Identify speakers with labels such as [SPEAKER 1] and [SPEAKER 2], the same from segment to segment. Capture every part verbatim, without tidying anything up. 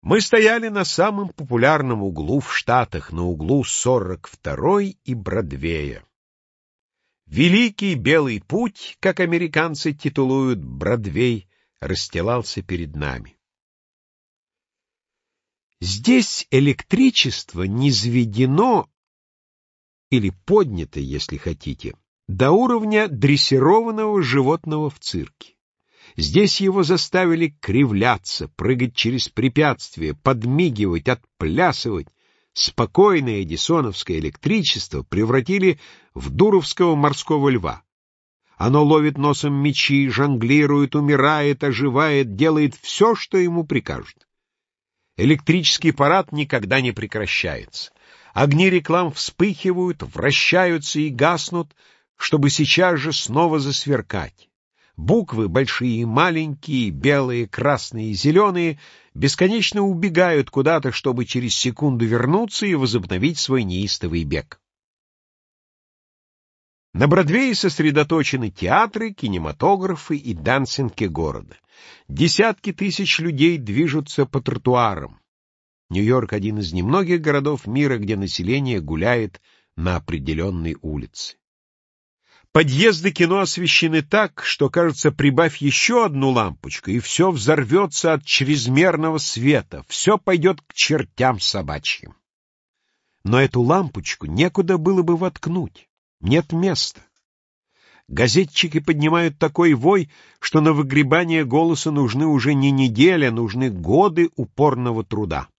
[SPEAKER 1] Мы стояли на самом популярном углу в Штатах, на углу сорок второй и Бродвея. Великий белый путь, как американцы титулуют Бродвей, расстилался перед нами. Здесь электричество низведено, или поднято, если хотите, до уровня дрессированного животного в цирке. Здесь его заставили кривляться, прыгать через препятствия, подмигивать, отплясывать. Спокойное эдисоновское электричество превратили в дуровского морского льва. Оно ловит носом мячи, жонглирует, умирает, оживает, делает все, что ему прикажут. Электрический парад никогда не прекращается. Огни реклам вспыхивают, вращаются и гаснут, чтобы сейчас же снова засверкать. Буквы, большие и маленькие, белые, красные и зеленые, бесконечно убегают куда-то, чтобы через секунду вернуться и возобновить свой неистовый бег. На Бродвее сосредоточены театры, кинематографы и дансинги города. Десятки тысяч людей движутся по тротуарам. Нью-Йорк — один из немногих городов мира, где население гуляет на определенной улице. Подъезды кино освещены так, что, кажется, прибавь еще одну лампочку, и все взорвется от чрезмерного света, все пойдет к чертям собачьим. Но эту лампочку некуда было бы воткнуть, нет места. Газетчики поднимают такой вой, что на выгребание голоса нужны уже не неделя, нужны годы упорного труда.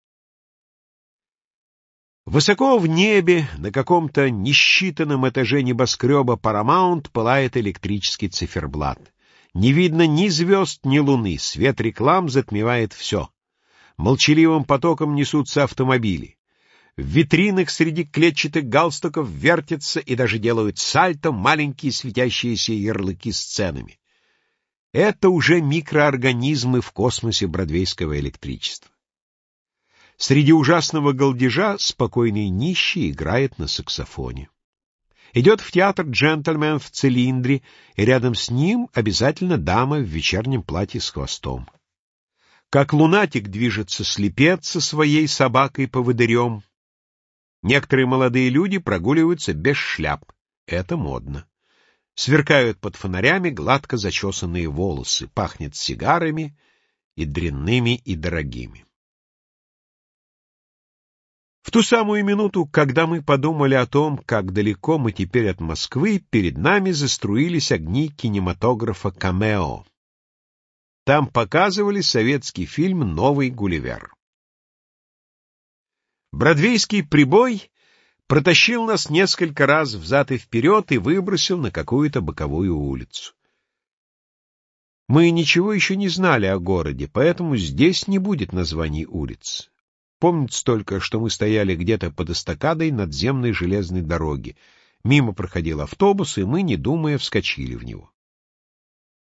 [SPEAKER 1] Высоко в небе, на каком-то несчитанном этаже небоскреба Paramount, пылает электрический циферблат. Не видно ни звезд, ни луны, свет реклам затмевает все. Молчаливым потоком несутся автомобили. В витринах среди клетчатых галстуков вертятся и даже делают сальто маленькие светящиеся ярлыки с ценами. Это уже микроорганизмы в космосе бродвейского электричества. Среди ужасного галдежа спокойный нищий играет на саксофоне. Идет в театр джентльмен в цилиндре, и рядом с ним обязательно дама в вечернем платье с хвостом. Как лунатик движется слепец со своей собакой-поводырем. Некоторые молодые люди прогуливаются без шляп. Это модно. Сверкают под фонарями гладко зачесанные волосы, пахнет сигарами и дрянными, и дорогими. В ту самую минуту, когда мы подумали о том, как далеко мы теперь от Москвы, перед нами заструились огни кинематографа «Камео». Там показывали советский фильм «Новый Гулливер». Бродвейский прибой протащил нас несколько раз взад и вперед и выбросил на какую-то боковую улицу. Мы ничего еще не знали о городе, поэтому здесь не будет названий улиц. Помнится только, что мы стояли где-то под эстакадой надземной железной дороги. Мимо проходил автобус, и мы, не думая, вскочили в него.